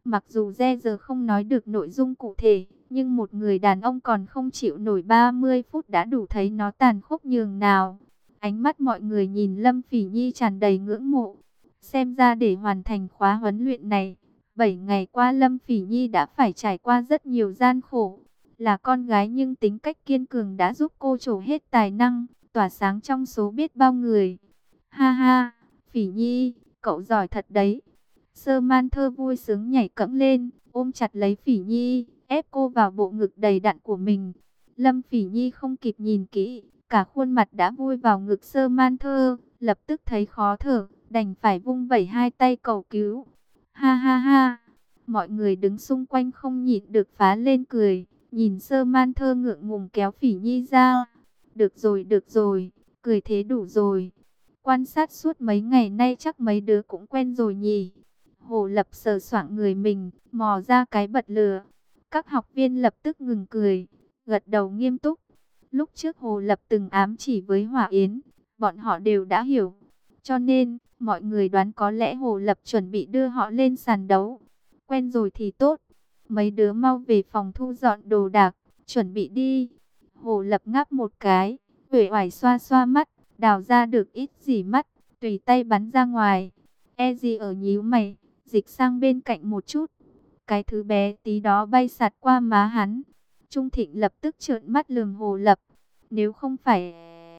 Mặc dù Re giờ không nói được nội dung cụ thể, nhưng một người đàn ông còn không chịu nổi 30 phút đã đủ thấy nó tàn khốc nhường nào. Ánh mắt mọi người nhìn Lâm Phỉ Nhi tràn đầy ngưỡng mộ. Xem ra để hoàn thành khóa huấn luyện này, 7 ngày qua Lâm Phỉ Nhi đã phải trải qua rất nhiều gian khổ. Là con gái nhưng tính cách kiên cường đã giúp cô trổ hết tài năng, tỏa sáng trong số biết bao người. Ha ha, Phỉ Nhi, cậu giỏi thật đấy. Sơ Man Thơ vui sướng nhảy cẫng lên, ôm chặt lấy Phỉ Nhi, ép cô vào bộ ngực đầy đặn của mình. Lâm Phỉ Nhi không kịp nhìn kỹ, cả khuôn mặt đã vui vào ngực Sơ Man Thơ, lập tức thấy khó thở, đành phải vung vẩy hai tay cầu cứu. Ha ha ha, mọi người đứng xung quanh không nhịn được phá lên cười, nhìn Sơ Man Thơ ngượng ngùng kéo Phỉ Nhi ra. Được rồi, cười thế đủ rồi. Quan sát suốt mấy ngày nay chắc mấy đứa cũng quen rồi nhỉ. Hồ Lập sờ soạng người mình, mò ra cái bật lửa. Các học viên lập tức ngừng cười, gật đầu nghiêm túc. Lúc trước Hồ Lập từng ám chỉ với Hỏa Yến, bọn họ đều đã hiểu. Cho nên, mọi người đoán có lẽ Hồ Lập chuẩn bị đưa họ lên sàn đấu. Quen rồi thì tốt. Mấy đứa mau về phòng thu dọn đồ đạc, chuẩn bị đi. Hồ Lập ngáp một cái, uể oải xoa xoa mắt, đào ra được ít gì mắt, tùy tay bắn ra ngoài. E gì ở nhíu mày, dịch sang bên cạnh một chút. Cái thứ bé tí đó bay sạt qua má hắn. Trung Thịnh lập tức trợn mắt lườm Hồ Lập. Nếu không phải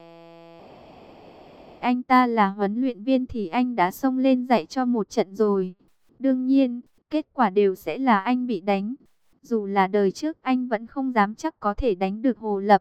anh ta là huấn luyện viên thì anh đã xông lên dạy cho một trận rồi. Đương nhiên, kết quả đều sẽ là anh bị đánh. Dù là đời trước anh vẫn không dám chắc có thể đánh được Hồ Lập.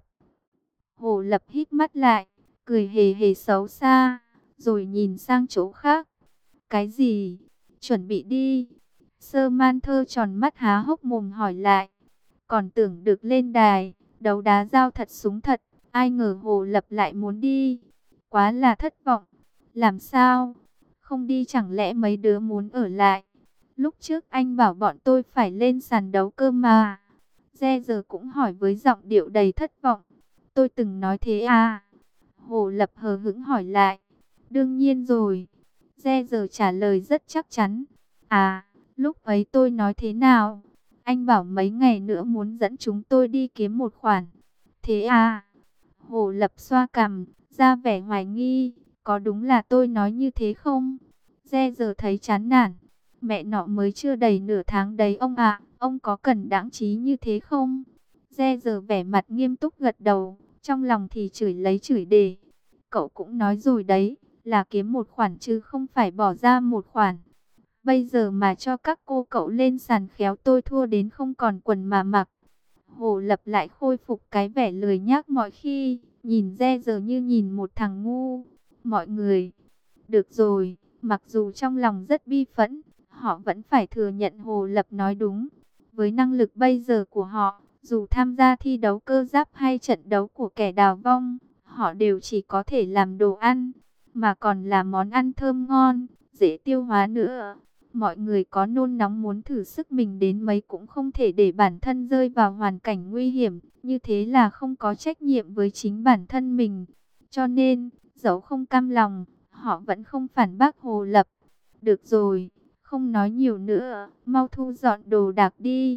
Hồ Lập hít mắt lại, cười hề hề xấu xa, rồi nhìn sang chỗ khác. Cái gì? Chuẩn bị đi. Sơ Man Thơ tròn mắt há hốc mồm hỏi lại. Còn tưởng được lên đài, đấu đá dao thật súng thật, ai ngờ Hồ Lập lại muốn đi. Quá là thất vọng. Làm sao? Không đi chẳng lẽ mấy đứa muốn ở lại? Lúc trước anh bảo bọn tôi phải lên sàn đấu cơ mà. Re giờ cũng hỏi với giọng điệu đầy thất vọng. Tôi từng nói thế à? Hồ Lập hờ hững hỏi lại. Đương nhiên rồi. Re giờ trả lời rất chắc chắn. À, lúc ấy tôi nói thế nào? Anh bảo mấy ngày nữa muốn dẫn chúng tôi đi kiếm một khoản. Thế à? Hồ Lập xoa cằm, ra vẻ hoài nghi. Có đúng là tôi nói như thế không? Re giờ thấy chán nản. Mẹ nọ mới chưa đầy nửa tháng đấy ông ạ. Ông có cần đáng trí như thế không? Re giờ vẻ mặt nghiêm túc gật đầu. Trong lòng thì chửi lấy chửi để. Cậu cũng nói rồi đấy, là kiếm một khoản chứ không phải bỏ ra một khoản. Bây giờ mà cho các cô cậu lên sàn khéo tôi thua đến không còn quần mà mặc. Hồ Lập lại khôi phục cái vẻ lười nhác mọi khi, nhìn Re giờ như nhìn một thằng ngu. Mọi người, được rồi, mặc dù trong lòng rất bi phẫn, họ vẫn phải thừa nhận Hồ Lập nói đúng. Với năng lực bây giờ của họ, dù tham gia thi đấu cơ giáp hay trận đấu của kẻ đào vong, họ đều chỉ có thể làm đồ ăn, mà còn là món ăn thơm ngon, dễ tiêu hóa nữa. Mọi người có nôn nóng muốn thử sức mình đến mấy cũng không thể để bản thân rơi vào hoàn cảnh nguy hiểm, như thế là không có trách nhiệm với chính bản thân mình. Cho nên, dẫu không cam lòng, họ vẫn không phản bác Hồ Lập. Được rồi, không nói nhiều nữa, mau thu dọn đồ đạc đi.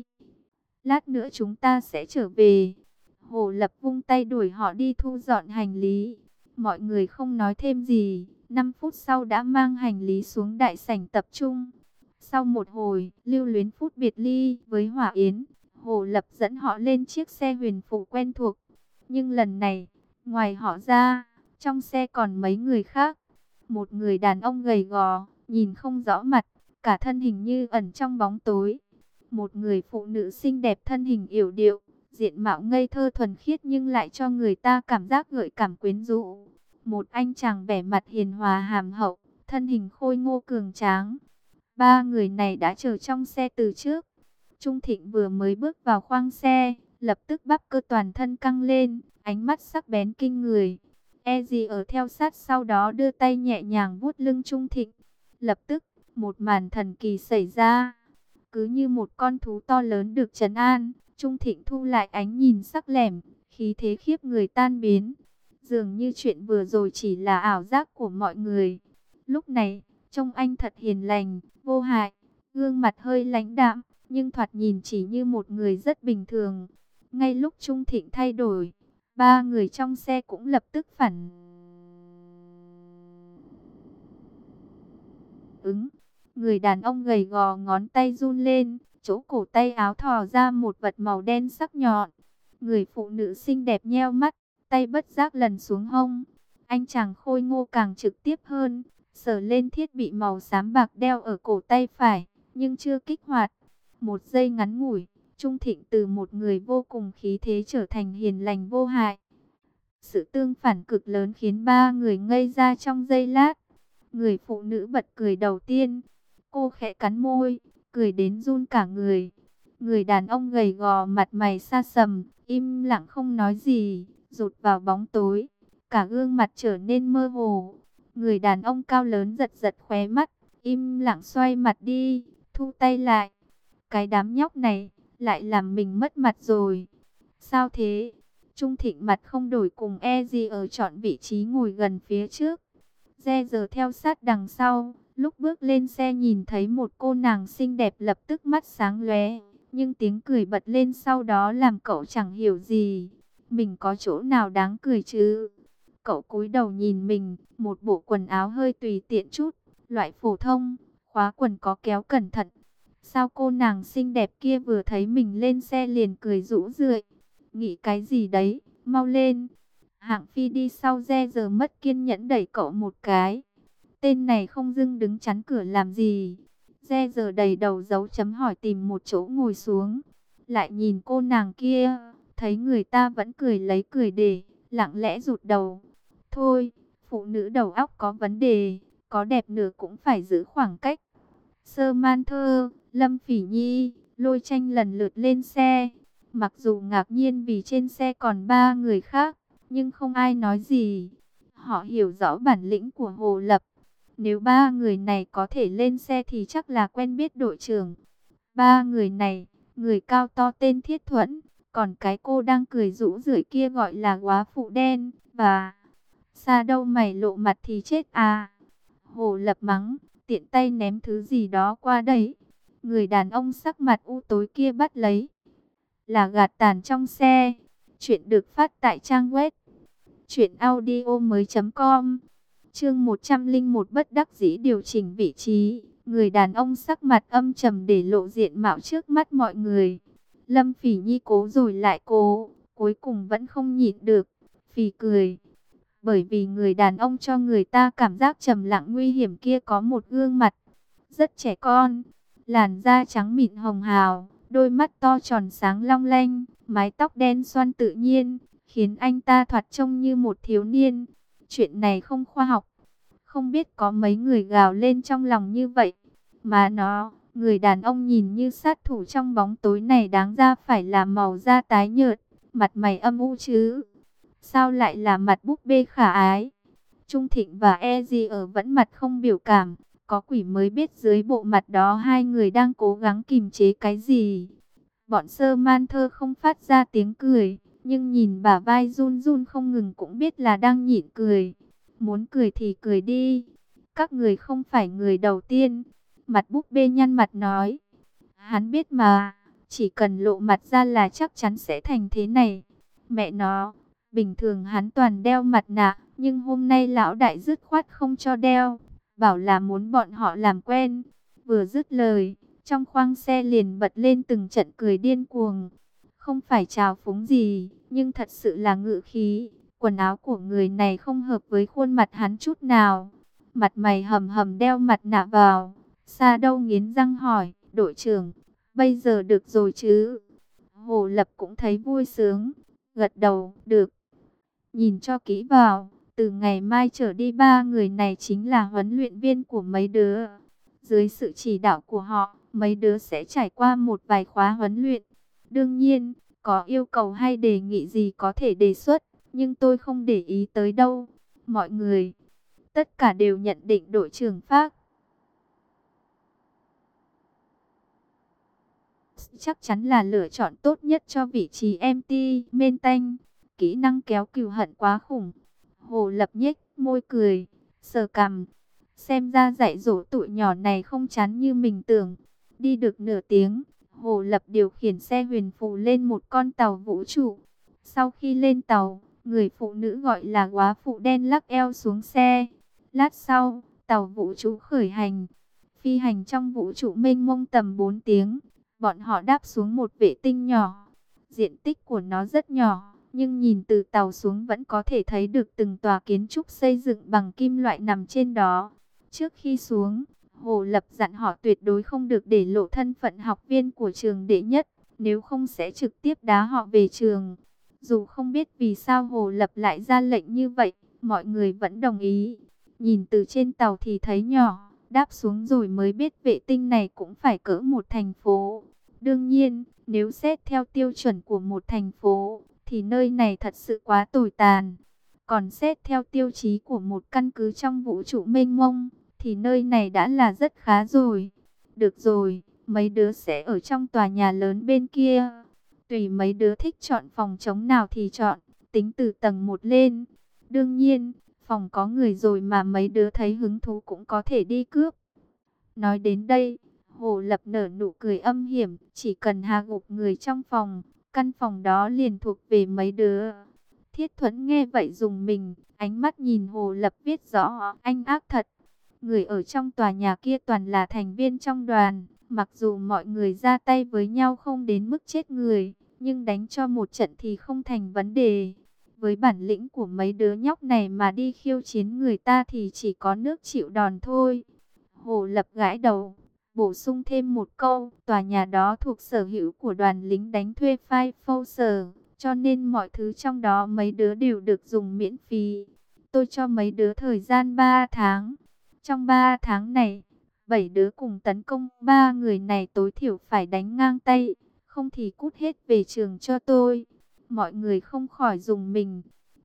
Lát nữa chúng ta sẽ trở về. Hồ Lập vung tay đuổi họ đi thu dọn hành lý. Mọi người không nói thêm gì. 5 phút sau đã mang hành lý xuống đại sảnh tập trung. Sau một hồi lưu luyến phút biệt ly với Hỏa Yến, Hồ Lập dẫn họ lên chiếc xe huyền phù quen thuộc. Nhưng lần này, ngoài họ ra, trong xe còn mấy người khác. Một người đàn ông gầy gò, nhìn không rõ mặt, cả thân hình như ẩn trong bóng tối. Một người phụ nữ xinh đẹp thân hình yểu điệu, diện mạo ngây thơ thuần khiết nhưng lại cho người ta cảm giác gợi cảm quyến rũ. Một anh chàng vẻ mặt hiền hòa hàm hậu, thân hình khôi ngô cường tráng. Ba người này đã chờ trong xe từ trước. Trung Thịnh vừa mới bước vào khoang xe, lập tức bắp cơ toàn thân căng lên, ánh mắt sắc bén kinh người. E gì ở theo sát sau đó đưa tay nhẹ nhàng vuốt lưng Trung Thịnh. Lập tức, một màn thần kỳ xảy ra. Cứ như một con thú to lớn được trấn an, Trung Thịnh thu lại ánh nhìn sắc lẻm, khí thế khiếp người tan biến. Dường như chuyện vừa rồi chỉ là ảo giác của mọi người. Lúc này, trông anh thật hiền lành, vô hại, gương mặt hơi lãnh đạm, nhưng thoạt nhìn chỉ như một người rất bình thường. Ngay lúc Trung Thịnh thay đổi, ba người trong xe cũng lập tức phản ứng. Người đàn ông gầy gò ngón tay run lên, chỗ cổ tay áo thò ra một vật màu đen sắc nhọn. Người phụ nữ xinh đẹp nheo mắt, tay bất giác lần xuống hông. Anh chàng khôi ngô càng trực tiếp hơn, sờ lên thiết bị màu xám bạc đeo ở cổ tay phải, nhưng chưa kích hoạt. Một giây ngắn ngủi, Trung Thịnh từ một người vô cùng khí thế trở thành hiền lành vô hại. Sự tương phản cực lớn khiến ba người ngây ra trong giây lát. Người phụ nữ bật cười đầu tiên. Cô khẽ cắn môi, cười đến run cả người. Người đàn ông gầy gò mặt mày xa sầm, im lặng không nói gì, rụt vào bóng tối. Cả gương mặt trở nên mơ hồ. Người đàn ông cao lớn giật giật khóe mắt, im lặng xoay mặt đi, thu tay lại. Cái đám nhóc này, lại làm mình mất mặt rồi. Sao thế? Trung Thịnh mặt không đổi cùng gì ở chọn vị trí ngồi gần phía trước. Giờ theo sát đằng sau, lúc bước lên xe nhìn thấy một cô nàng xinh đẹp lập tức mắt sáng lóe, nhưng tiếng cười bật lên sau đó làm cậu chẳng hiểu gì. Mình có chỗ nào đáng cười chứ? Cậu cúi đầu nhìn mình, một bộ quần áo hơi tùy tiện chút, loại phổ thông, khóa quần có kéo cẩn thận. Sao cô nàng xinh đẹp kia vừa thấy mình lên xe liền cười rũ rượi? Nghĩ cái gì đấy, mau lên. Hạng Phi đi sau giờ mất kiên nhẫn đẩy cậu một cái. Tên này không dưng đứng chắn cửa làm gì? Giờ đầy đầu dấu chấm hỏi tìm một chỗ ngồi xuống. Lại nhìn cô nàng kia, thấy người ta vẫn cười lấy cười để, lặng lẽ rụt đầu. Thôi, phụ nữ đầu óc có vấn đề, có đẹp nữa cũng phải giữ khoảng cách. Sơ Man Thơ, Lâm Phỉ Nhi, Lôi Tranh lần lượt lên xe. Mặc dù ngạc nhiên vì trên xe còn ba người khác, nhưng không ai nói gì. Họ hiểu rõ bản lĩnh của Hồ Lập. Nếu ba người này có thể lên xe thì chắc là quen biết đội trưởng. Ba người này, người cao to tên Thiết Thuẫn, còn cái cô đang cười rũ rượi kia gọi là góa phụ đen. Và xa đâu mày lộ mặt thì chết à. Hồ Lập mắng, tiện tay ném thứ gì đó qua đấy. Người đàn ông sắc mặt u tối kia bắt lấy là gạt tàn trong xe. Chuyện được phát tại trang web truyệnaudiomoi.com. Chương 101 bất đắc dĩ điều chỉnh vị trí. Người đàn ông sắc mặt âm trầm để lộ diện mạo trước mắt mọi người. Lâm Phỉ Nhi cố rồi lại cố, cuối cùng vẫn không nhịn được, phì cười. Bởi vì người đàn ông cho người ta cảm giác trầm lặng nguy hiểm kia có một gương mặt rất trẻ con, làn da trắng mịn hồng hào, đôi mắt to tròn sáng long lanh, mái tóc đen xoăn tự nhiên, khiến anh ta thoạt trông như một thiếu niên. Chuyện này không khoa học, không biết có mấy người gào lên trong lòng như vậy. Mà nó, người đàn ông nhìn như sát thủ trong bóng tối này đáng ra phải là màu da tái nhợt, mặt mày âm u chứ. Sao lại là mặt búp bê khả ái? Trung Thịnh và Di ở vẫn mặt không biểu cảm. Có quỷ mới biết dưới bộ mặt đó hai người đang cố gắng kìm chế cái gì. Bọn Sơ Man Thơ không phát ra tiếng cười, nhưng nhìn bả vai run run không ngừng cũng biết là đang nhịn cười. Muốn cười thì cười đi. Các người không phải người đầu tiên. Mặt búp bê nhăn mặt nói. Hắn biết mà, chỉ cần lộ mặt ra là chắc chắn sẽ thành thế này. Mẹ nó, bình thường hắn toàn đeo mặt nạ, nhưng hôm nay lão đại dứt khoát không cho đeo. Bảo là muốn bọn họ làm quen. Vừa dứt lời, trong khoang xe liền bật lên từng trận cười điên cuồng. Không phải trào phúng gì, nhưng thật sự là ngự khí. Quần áo của người này không hợp với khuôn mặt hắn chút nào. Mặt mày hầm hầm đeo mặt nạ vào. Sa Đâu nghiến răng hỏi, đội trưởng, bây giờ được rồi chứ? Hồ Lập cũng thấy vui sướng, gật đầu, được. Nhìn cho kỹ vào, từ ngày mai trở đi ba người này chính là huấn luyện viên của mấy đứa. Dưới sự chỉ đạo của họ, mấy đứa sẽ trải qua một vài khóa huấn luyện. Đương nhiên, có yêu cầu hay đề nghị gì có thể đề xuất, nhưng tôi không để ý tới đâu. Mọi người, tất cả đều nhận định đội trưởng Phác chắc chắn là lựa chọn tốt nhất cho vị trí MT main tank. Kỹ năng kéo cừu hận quá khủng. Hồ Lập nhếch môi cười, sờ cằm. Xem ra dạy dỗ tụi nhỏ này không chán như mình tưởng. Đi được nửa tiếng, Hồ Lập điều khiển xe huyền phù lên một con tàu vũ trụ. Sau khi lên tàu, người phụ nữ gọi là góa phụ đen lắc eo xuống xe. Lát sau, tàu vũ trụ khởi hành. Phi hành trong vũ trụ mênh mông tầm 4 tiếng. Bọn họ đáp xuống một vệ tinh nhỏ. Diện tích của nó rất nhỏ, nhưng nhìn từ tàu xuống vẫn có thể thấy được từng tòa kiến trúc xây dựng bằng kim loại nằm trên đó. Trước khi xuống, Hồ Lập dặn họ tuyệt đối không được để lộ thân phận học viên của trường đệ nhất, nếu không sẽ trực tiếp đá họ về trường. Dù không biết vì sao Hồ Lập lại ra lệnh như vậy, mọi người vẫn đồng ý. Nhìn từ trên tàu thì thấy nhỏ, đáp xuống rồi mới biết vệ tinh này cũng phải cỡ một thành phố. Đương nhiên, nếu xét theo tiêu chuẩn của một thành phố, thì nơi này thật sự quá tồi tàn. Còn xét theo tiêu chí của một căn cứ trong vũ trụ mênh mông, thì nơi này đã là rất khá rồi. Được rồi, mấy đứa sẽ ở trong tòa nhà lớn bên kia. Tùy mấy đứa thích chọn phòng trống nào thì chọn, tính từ tầng 1 lên. Đương nhiên, phòng có người rồi mà mấy đứa thấy hứng thú cũng có thể đi cướp. Nói đến đây, Hồ Lập nở nụ cười âm hiểm, chỉ cần hạ gục người trong phòng, căn phòng đó liền thuộc về mấy đứa. Thiết Thuẫn nghe vậy dùng mình, ánh mắt nhìn Hồ Lập biết rõ, anh ác thật. Người ở trong tòa nhà kia toàn là thành viên trong đoàn, mặc dù mọi người ra tay với nhau không đến mức chết người, nhưng đánh cho một trận thì không thành vấn đề. Với bản lĩnh của mấy đứa nhóc này mà đi khiêu chiến người ta thì chỉ có nước chịu đòn thôi. Hồ Lập gãi đầu, bổ sung thêm một câu, tòa nhà đó thuộc sở hữu của đoàn lính đánh thuê Five Force, cho nên mọi thứ trong đó mấy đứa đều được dùng miễn phí. Tôi cho mấy đứa thời gian 3 tháng. Trong 3 tháng này, 7 đứa cùng tấn công 3 người này tối thiểu phải đánh ngang tay, không thì cút hết về trường cho tôi. Mọi người không khỏi dùng mình.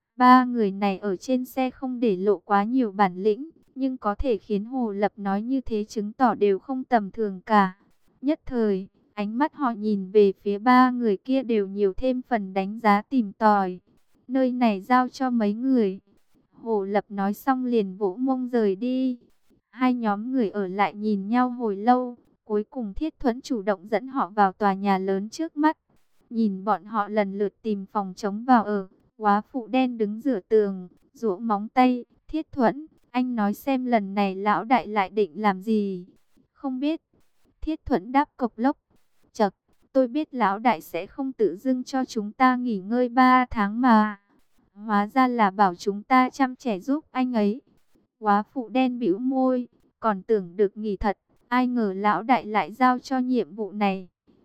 3 người này ở trên xe không để lộ quá nhiều bản lĩnh, nhưng có thể khiến Hồ Lập nói như thế chứng tỏ đều không tầm thường cả. Nhất thời, ánh mắt họ nhìn về phía 3 người kia đều nhiều thêm phần đánh giá tìm tòi. Nơi này giao cho mấy người. Hồ Lập nói xong liền vỗ mông rời đi. Hai nhóm người ở lại nhìn nhau hồi lâu. Cuối cùng Thiết Thuẫn chủ động dẫn họ vào tòa nhà lớn trước mắt. Nhìn bọn họ lần lượt tìm phòng trống vào ở. Góa phụ đen đứng giữa tường, giũa móng tay. Thiết Thuẫn, anh nói xem lần này lão đại lại định làm gì? Không biết. Thiết Thuẫn đáp cộc lốc. Chậc, tôi biết lão đại sẽ không tự dưng cho chúng ta nghỉ ngơi 3 tháng mà. Hóa ra là bảo chúng ta chăm trẻ giúp anh ấy. Góa phụ đen bĩu môi, còn tưởng được nghỉ thật, ai ngờ lão đại lại giao cho nhiệm vụ này.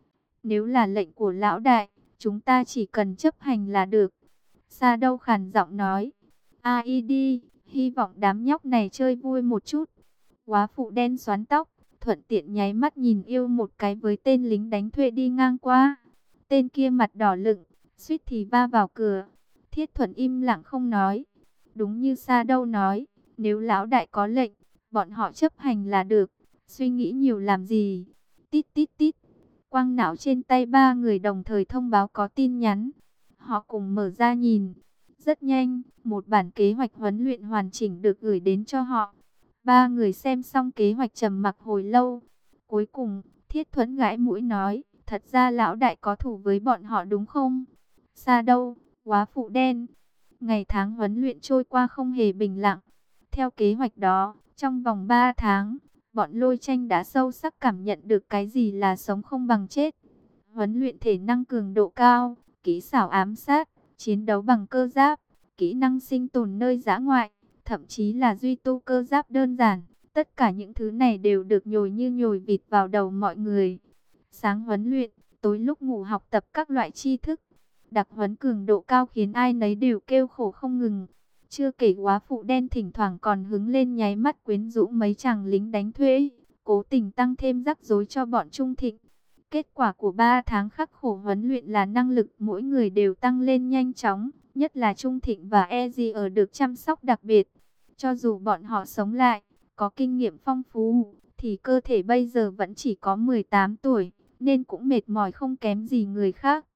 Nếu là lệnh của lão đại, chúng ta chỉ cần chấp hành là được. Sa Đâu khàn giọng nói, ai đi, hy vọng đám nhóc này chơi vui một chút. Góa phụ đen xoắn tóc, thuận tiện nháy mắt nhìn yêu một cái với tên lính đánh thuê đi ngang qua. Tên kia mặt đỏ lựng, suýt thì va vào cửa. Thiết Thuận im lặng không nói. Đúng như Sa Đâu nói, nếu lão đại có lệnh, bọn họ chấp hành là được. Suy nghĩ nhiều làm gì? Tít tít tít. Quang não trên tay 3 người đồng thời thông báo có tin nhắn. Họ cùng mở ra nhìn. Rất nhanh, một bản kế hoạch huấn luyện hoàn chỉnh được gửi đến cho họ. 3 người xem xong kế hoạch trầm mặc hồi lâu. Cuối cùng, Thiết Thuẫn gãi mũi nói, thật ra lão đại có thủ với bọn họ đúng không? Sa Đâu, Góa phụ đen. Ngày tháng huấn luyện trôi qua không hề bình lặng. Theo kế hoạch đó, trong vòng 3 tháng, bọn Lôi Tranh đã sâu sắc cảm nhận được cái gì là sống không bằng chết. Huấn luyện thể năng cường độ cao, kỹ xảo ám sát, chiến đấu bằng cơ giáp, kỹ năng sinh tồn nơi dã ngoại, thậm chí là duy tu cơ giáp đơn giản. Tất cả những thứ này đều được nhồi như nhồi vịt vào đầu mọi người. Sáng huấn luyện, tối lúc ngủ học tập các loại tri thức. Đặc huấn cường độ cao khiến ai nấy đều kêu khổ không ngừng. Chưa kể góa phụ đen thỉnh thoảng còn hứng lên nháy mắt quyến rũ mấy chàng lính đánh thuê, cố tình tăng thêm rắc rối cho bọn Trung Thịnh. Kết quả của 3 tháng khắc khổ huấn luyện là năng lực mỗi người đều tăng lên nhanh chóng, nhất là Trung Thịnh và Ezier được chăm sóc đặc biệt. Cho dù bọn họ sống lại, có kinh nghiệm phong phú, thì cơ thể bây giờ vẫn chỉ có 18 tuổi, nên cũng mệt mỏi không kém gì người khác.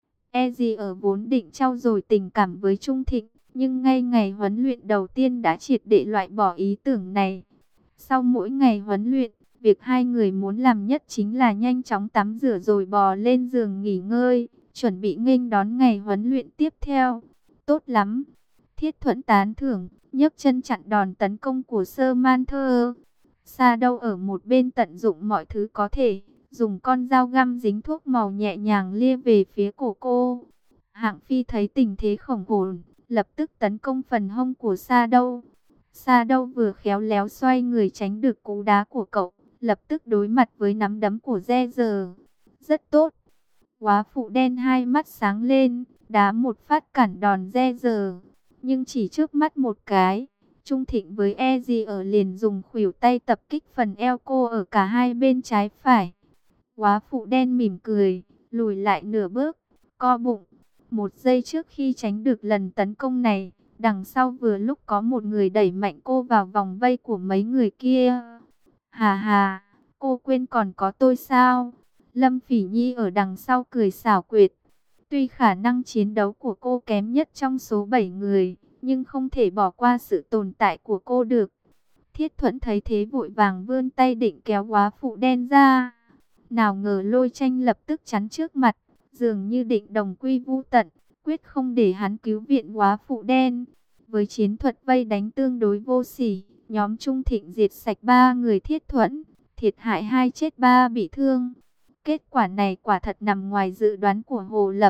Ezier vốn định trau dồi tình cảm với Trung Thịnh, nhưng ngay ngày huấn luyện đầu tiên đã triệt để loại bỏ ý tưởng này. Sau mỗi ngày huấn luyện, Việc hai người muốn làm nhất chính là nhanh chóng tắm rửa rồi bò lên giường nghỉ ngơi, chuẩn bị nghênh đón ngày huấn luyện tiếp theo. Tốt lắm. Thiết Thuẫn tán thưởng, nhấc chân chặn đòn tấn công của Sơ Man Thơ. Sa Đâu ở một bên tận dụng mọi thứ có thể, dùng con dao găm dính thuốc màu nhẹ nhàng lia về phía cổ cô. Hạng Phi thấy tình thế khổng ổn, lập tức tấn công phần hông của Sa Đâu. Sa Đâu vừa khéo léo xoay người tránh được cú đá của cậu, lập tức đối mặt với nắm đấm của Re Giờ. Rất tốt. Góa phụ đen hai mắt sáng lên, đá một phát cản đòn Re Giờ. Nhưng chỉ trước mắt một cái, Trung Thịnh với Eji ở liền dùng khuỷu tay tập kích phần eo cô ở cả hai bên trái phải. Góa phụ đen mỉm cười, lùi lại nửa bước, co bụng. Một giây trước khi tránh được lần tấn công này, đằng sau vừa lúc có một người đẩy mạnh cô vào vòng vây của mấy người kia. Hà hà, cô quên còn có tôi sao? Lâm Phỉ Nhi ở đằng sau cười xảo quyệt. Tuy khả năng chiến đấu của cô kém nhất trong số 7 người, nhưng không thể bỏ qua sự tồn tại của cô được. Thiết Thuẫn thấy thế vội vàng vươn tay định kéo góa phụ đen ra. Nào ngờ Lôi Tranh lập tức chắn trước mặt, dường như định đồng quy vu tận, quyết không để hắn cứu viện góa phụ đen. Với chiến thuật vây đánh tương đối vô sỉ, nhóm Trung Thịnh diệt sạch 3 người Thiết Thuẫn, thiệt hại 2 chết 3 bị thương. Kết quả này quả thật nằm ngoài dự đoán của Hồ Lập.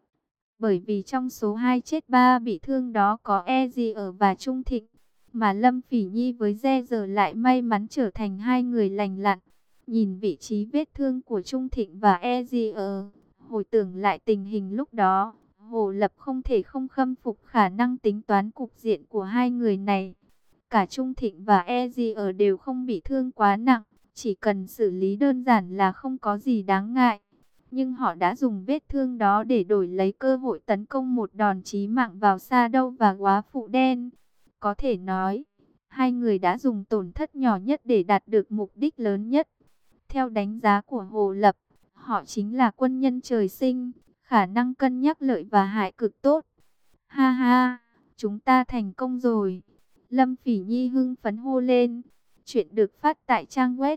Bởi vì trong số 2 chết 3 bị thương đó có Eji ở và Trung Thịnh, mà Lâm Phỉ Nhi với Re Giờ lại may mắn trở thành 2 người lành lặn. Nhìn vị trí vết thương của Trung Thịnh và Eji ở, hồi tưởng lại tình hình lúc đó, Hồ Lập không thể không khâm phục khả năng tính toán cục diện của hai người này. Cả Trung Thịnh và Eji ở đều không bị thương quá nặng, chỉ cần xử lý đơn giản là không có gì đáng ngại. Nhưng họ đã dùng vết thương đó để đổi lấy cơ hội tấn công một đòn chí mạng vào Sa Đâu và góa phụ đen. Có thể nói, hai người đã dùng tổn thất nhỏ nhất để đạt được mục đích lớn nhất. Theo đánh giá của Hồ Lập, họ chính là quân nhân trời sinh, khả năng cân nhắc lợi và hại cực tốt. Ha ha, chúng ta thành công rồi. Lâm Phỉ Nhi hưng phấn hô lên. Chuyện được phát tại trang web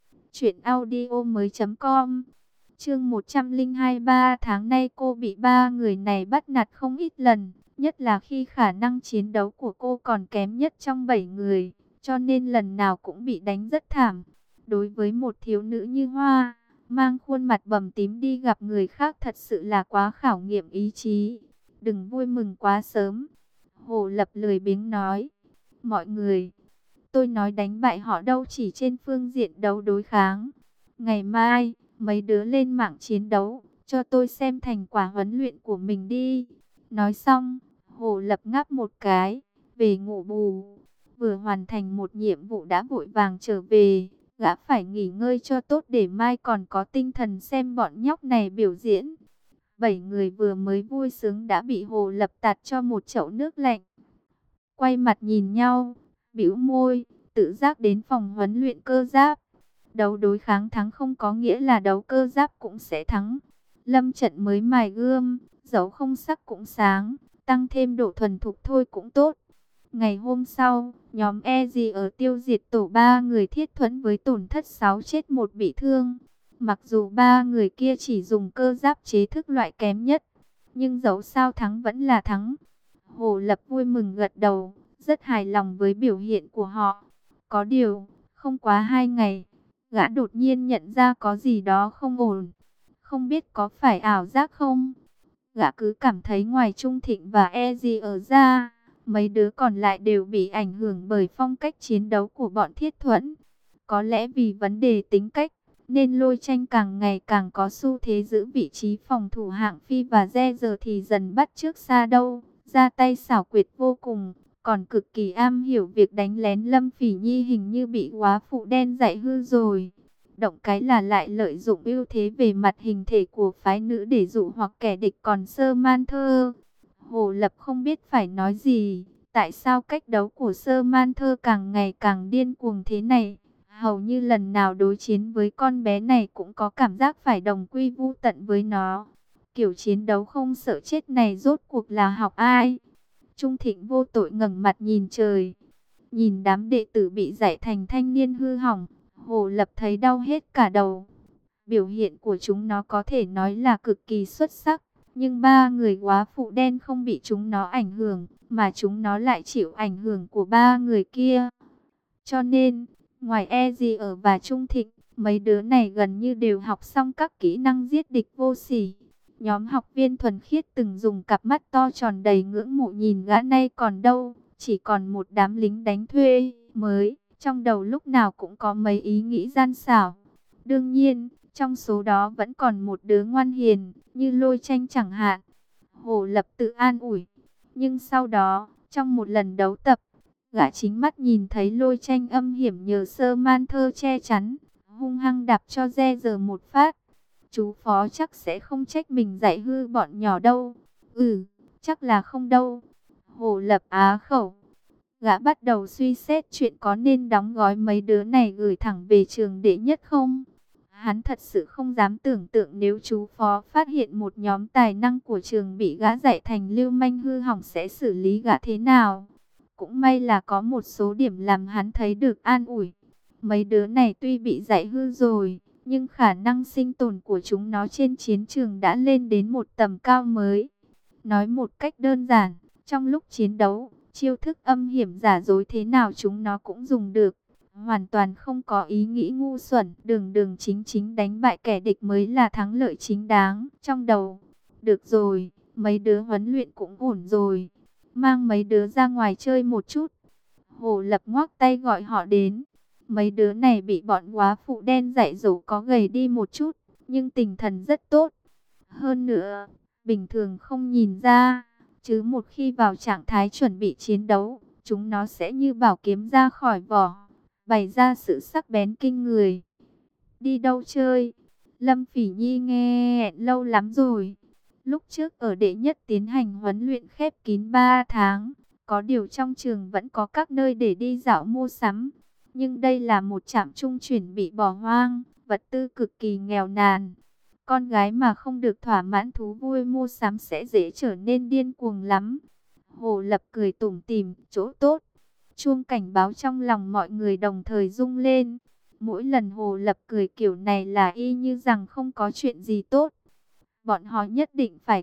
truyệnaudiomoi.com. Chương 102, 3 tháng nay cô bị 3 người này bắt nạt không ít lần, nhất là khi khả năng chiến đấu của cô còn kém nhất trong 7 người, cho nên lần nào cũng bị đánh rất thảm. Đối với một thiếu nữ như Hoa, mang khuôn mặt bầm tím đi gặp người khác thật sự là quá khảo nghiệm ý chí. Đừng vui mừng quá sớm. Hồ Lập lười biếng nói. Mọi người, tôi nói đánh bại họ đâu chỉ trên phương diện đấu đối kháng. Ngày mai, mấy đứa lên mạng chiến đấu, cho tôi xem thành quả huấn luyện của mình đi. Nói xong, Hồ Lập ngáp một cái, về ngủ bù. Vừa hoàn thành một nhiệm vụ đã vội vàng trở về, gã phải nghỉ ngơi cho tốt để mai còn có tinh thần xem bọn nhóc này biểu diễn. 7 người vừa mới vui sướng đã bị Hồ Lập tạt cho một chậu nước lạnh. Quay mặt nhìn nhau, bĩu môi, tự giác đến phòng huấn luyện cơ giáp. Đấu đối kháng thắng không có nghĩa là đấu cơ giáp cũng sẽ thắng. Lâm trận mới mài gươm, dấu không sắc cũng sáng, tăng thêm độ thuần thục thôi cũng tốt. Ngày hôm sau, nhóm Eji ở tiêu diệt tổ 3 người Thiết Thuẫn với tổn thất 6 chết 1 bị thương. Mặc dù 3 người kia chỉ dùng cơ giáp chế thức loại kém nhất, nhưng dẫu sao thắng vẫn là thắng. Hồ Lập vui mừng gật đầu, rất hài lòng với biểu hiện của họ. Có điều, không quá 2 ngày, gã đột nhiên nhận ra có gì đó không ổn. Không biết có phải ảo giác không? Gã cứ cảm thấy ngoài Trung Thịnh và Eji ở ra, mấy đứa còn lại đều bị ảnh hưởng bởi phong cách chiến đấu của bọn Thiết Thuẫn. Có lẽ vì vấn đề tính cách, nên Lôi Tranh càng ngày càng có xu thế giữ vị trí phòng thủ. Hạng Phi và Re Giờ thì dần bắt chước Sa Đâu, ra tay xảo quyệt vô cùng, còn cực kỳ am hiểu việc đánh lén. Lâm Phỉ Nhi hình như bị góa phụ đen dạy hư rồi. Động cái là lại lợi dụng ưu thế về mặt hình thể của phái nữ để dụ hoặc kẻ địch. Còn Sơ Man Thơ, Hồ Lập không biết phải nói gì. Tại sao cách đấu của Sơ Man Thơ càng ngày càng điên cuồng thế này? Hầu như lần nào đối chiến với con bé này cũng có cảm giác phải đồng quy vu tận với nó. Kiểu chiến đấu không sợ chết này rốt cuộc là học ai? Trung Thịnh vô tội ngẩng mặt nhìn trời, nhìn đám đệ tử bị dạy thành thanh niên hư hỏng. Hồ Lập thấy đau hết cả đầu. Biểu hiện của chúng nó có thể nói là cực kỳ xuất sắc. Nhưng ba người góa phụ đen không bị chúng nó ảnh hưởng, mà chúng nó lại chịu ảnh hưởng của ba người kia. Cho nên, ngoài Ezier và Trung Thịnh, mấy đứa này gần như đều học xong các kỹ năng giết địch vô sỉ. Nhóm học viên thuần khiết từng dùng cặp mắt to tròn đầy ngưỡng mộ nhìn gã này còn đâu, chỉ còn một đám lính đánh thuê mới, trong đầu lúc nào cũng có mấy ý nghĩ gian xảo. Đương nhiên, trong số đó vẫn còn một đứa ngoan hiền, như Lôi Tranh chẳng hạn. Hồ Lập tự an ủi. Nhưng sau đó, trong một lần đấu tập, gã chính mắt nhìn thấy Lôi Tranh âm hiểm nhờ Sơ Man Thơ che chắn, hung hăng đạp cho re giờ một phát. Chú Phó chắc sẽ không trách mình dạy hư bọn nhỏ đâu. Ừ, chắc là không đâu. Hồ Lập á khẩu. Gã bắt đầu suy xét chuyện có nên đóng gói mấy đứa này gửi thẳng về trường đệ nhất không. Hắn thật sự không dám tưởng tượng nếu chú Phó phát hiện một nhóm tài năng của trường bị gã dạy thành lưu manh hư hỏng sẽ xử lý gã thế nào. Cũng may là có một số điểm làm hắn thấy được an ủi. Mấy đứa này tuy bị dạy hư rồi, nhưng khả năng sinh tồn của chúng nó trên chiến trường đã lên đến một tầm cao mới. Nói một cách đơn giản, trong lúc chiến đấu, chiêu thức âm hiểm giả dối thế nào chúng nó cũng dùng được. Hoàn toàn không có ý nghĩ ngu xuẩn, đường đường chính chính đánh bại kẻ địch mới là thắng lợi chính đáng trong đầu. Được rồi, mấy đứa huấn luyện cũng ổn rồi. Mang mấy đứa ra ngoài chơi một chút. Hồ Lập ngoắc tay gọi họ đến. Mấy đứa này bị bọn góa phụ đen dạy dỗ có gầy đi một chút, nhưng tinh thần rất tốt. Hơn nữa, bình thường không nhìn ra, chứ một khi vào trạng thái chuẩn bị chiến đấu, chúng nó sẽ như bảo kiếm ra khỏi vỏ, bày ra sự sắc bén kinh người. Đi đâu chơi? Lâm Phỉ Nhi nghe lâu lắm rồi. Lúc trước ở đệ nhất tiến hành huấn luyện khép kín 3 tháng, có điều trong trường vẫn có các nơi để đi dạo mua sắm. Nhưng đây là một trạm trung chuyển bị bỏ hoang, vật tư cực kỳ nghèo nàn. Con gái mà không được thỏa mãn thú vui mua sắm sẽ dễ trở nên điên cuồng lắm. Hồ Lập cười tủm tỉm, chỗ tốt. Chuông cảnh báo trong lòng mọi người đồng thời rung lên. Mỗi lần Hồ Lập cười kiểu này là y như rằng không có chuyện gì tốt. Bọn họ nhất định phải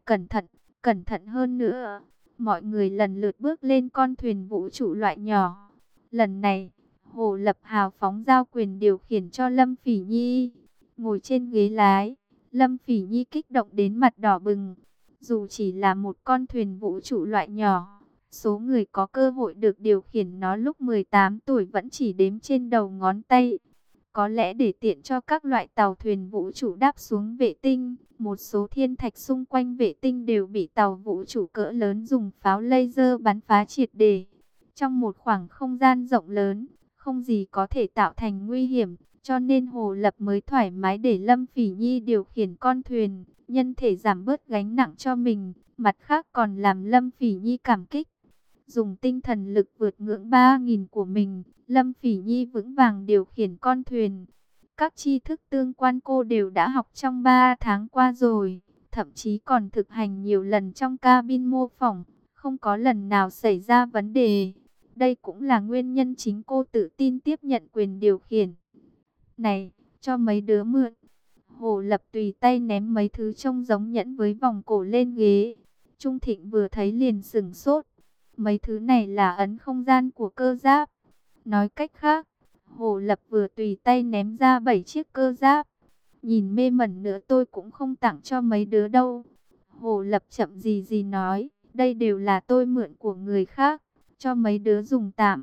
cẩn thận hơn nữa. Mọi người lần lượt bước lên con thuyền vũ trụ loại nhỏ. Lần này, Hồ Lập hào phóng giao quyền điều khiển cho Lâm Phỉ Nhi. Ngồi trên ghế lái, Lâm Phỉ Nhi kích động đến mặt đỏ bừng. Dù chỉ là một con thuyền vũ trụ loại nhỏ, số người có cơ hội được điều khiển nó lúc 18 tuổi vẫn chỉ đếm trên đầu ngón tay. Có lẽ để tiện cho các loại tàu thuyền vũ trụ đáp xuống vệ tinh, một số thiên thạch xung quanh vệ tinh đều bị tàu vũ trụ cỡ lớn dùng pháo laser bắn phá triệt để. Trong một khoảng không gian rộng lớn, không gì có thể tạo thành nguy hiểm, cho nên Hồ Lập mới thoải mái để Lâm Phỉ Nhi điều khiển con thuyền, nhân thể giảm bớt gánh nặng cho mình, mặt khác còn làm Lâm Phỉ Nhi cảm kích. Dùng tinh thần lực vượt ngưỡng 3.000 của mình, Lâm Phỉ Nhi vững vàng điều khiển con thuyền. Các tri thức tương quan cô đều đã học trong 3 tháng qua rồi, thậm chí còn thực hành nhiều lần trong cabin mô phỏng, không có lần nào xảy ra vấn đề. Đây cũng là nguyên nhân chính cô tự tin tiếp nhận quyền điều khiển. Này, cho mấy đứa mượn. Hồ Lập tùy tay ném mấy thứ trông giống nhẫn với vòng cổ lên ghế. Trung Thịnh vừa thấy liền sửng sốt. Mấy thứ này là ấn không gian của cơ giáp. Nói cách khác, Hồ Lập vừa tùy tay ném ra 7 chiếc cơ giáp. Nhìn mê mẩn nữa tôi cũng không tặng cho mấy đứa đâu. Hồ Lập chậm gì nói, đây đều là tôi mượn của người khác, cho mấy đứa dùng tạm.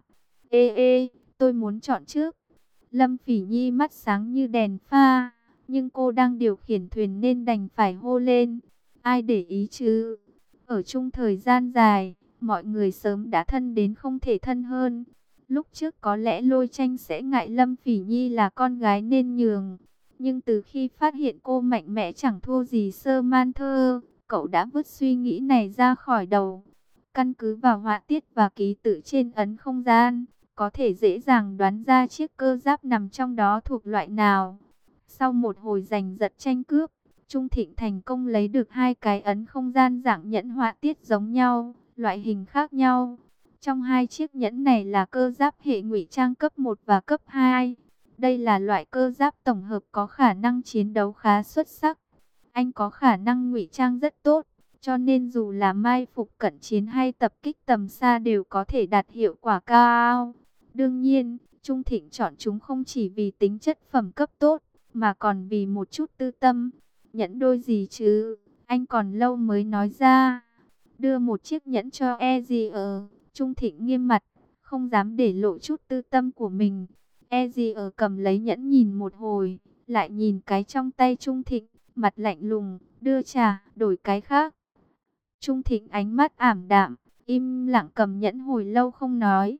Ê, tôi muốn chọn trước. Lâm Phỉ Nhi mắt sáng như đèn pha, nhưng cô đang điều khiển thuyền nên đành phải hô lên. Ai để ý chứ? Ở chung thời gian dài, mọi người sớm đã thân đến không thể thân hơn. Lúc trước có lẽ Lôi Tranh sẽ ngại Lâm Phỉ Nhi là con gái nên nhường. Nhưng từ khi phát hiện cô mạnh mẽ chẳng thua gì Sơ Man Thơ, cậu đã vứt suy nghĩ này ra khỏi đầu. Căn cứ vào họa tiết và ký tự trên ấn không gian, có thể dễ dàng đoán ra chiếc cơ giáp nằm trong đó thuộc loại nào. Sau một hồi giành giật tranh cướp, Trung Thịnh thành công lấy được 2 cái ấn không gian dạng nhẫn họa tiết giống nhau, loại hình khác nhau. Trong 2 chiếc nhẫn này là cơ giáp hệ ngụy trang cấp 1 và cấp 2. Đây là loại cơ giáp tổng hợp có khả năng chiến đấu khá xuất sắc. Anh có khả năng ngụy trang rất tốt, cho nên dù là mai phục cận chiến hay tập kích tầm xa đều có thể đạt hiệu quả cao. Đương nhiên, Trung Thịnh chọn chúng không chỉ vì tính chất phẩm cấp tốt, mà còn vì một chút tư tâm. Nhẫn đôi gì chứ, anh còn lâu mới nói ra. Đưa một chiếc nhẫn cho Ezier, Trung Thịnh nghiêm mặt, không dám để lộ chút tư tâm của mình. Ezier cầm lấy nhẫn nhìn một hồi, lại nhìn cái trong tay Trung Thịnh, mặt lạnh lùng, đưa trả, đổi cái khác. Trung Thịnh ánh mắt ảm đạm, im lặng cầm nhẫn hồi lâu không nói.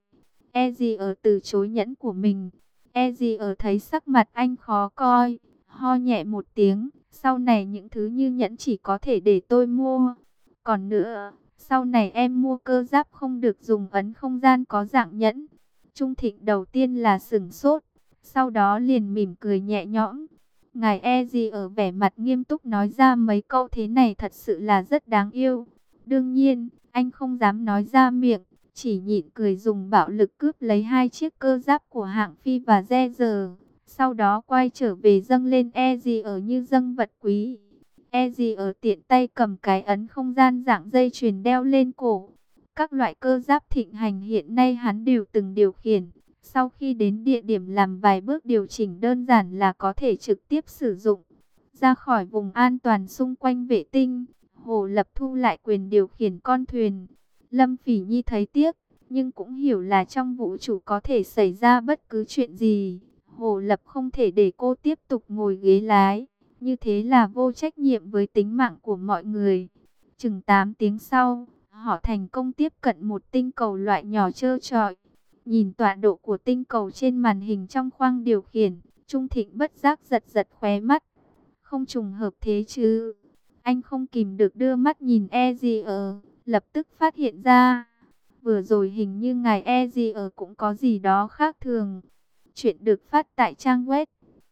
Ezier từ chối nhẫn của mình. Ezier thấy sắc mặt anh khó coi, ho nhẹ một tiếng. Sau này những thứ như nhẫn chỉ có thể để tôi mua. Còn nữa, sau này em mua cơ giáp không được dùng ấn không gian có dạng nhẫn. Trung Thịnh đầu tiên là sửng sốt, sau đó liền mỉm cười nhẹ nhõm. Ngài Ezier vẻ mặt nghiêm túc nói ra mấy câu thế này thật sự là rất đáng yêu. Đương nhiên, anh không dám nói ra miệng, chỉ nhịn cười dùng bạo lực cướp lấy hai chiếc cơ giáp của Hạng Phi và Ze. Sau đó quay trở về dâng lên Ezier như dâng vật quý. Ezier tiện tay cầm cái ấn không gian dạng dây chuyền đeo lên cổ. Các loại cơ giáp thịnh hành hiện nay hắn đều từng điều khiển. Sau khi đến địa điểm làm vài bước điều chỉnh đơn giản là có thể trực tiếp sử dụng. Ra khỏi vùng an toàn xung quanh vệ tinh, Hồ Lập thu lại quyền điều khiển con thuyền. Lâm Phỉ Nhi thấy tiếc, nhưng cũng hiểu là trong vũ trụ có thể xảy ra bất cứ chuyện gì. Hồ Lập không thể để cô tiếp tục ngồi ghế lái, như thế là vô trách nhiệm với tính mạng của mọi người. Chừng 8 tiếng sau, họ thành công tiếp cận một tinh cầu loại nhỏ trơ trọi. Nhìn tọa độ của tinh cầu trên màn hình trong khoang điều khiển, Trung Thịnh bất giác giật giật khóe mắt. Không trùng hợp thế chứ? Anh không kìm được đưa mắt nhìn Ezier, lập tức phát hiện ra. Vừa rồi hình như ngài Ezier cũng có gì đó khác thường. Chuyện được phát tại trang web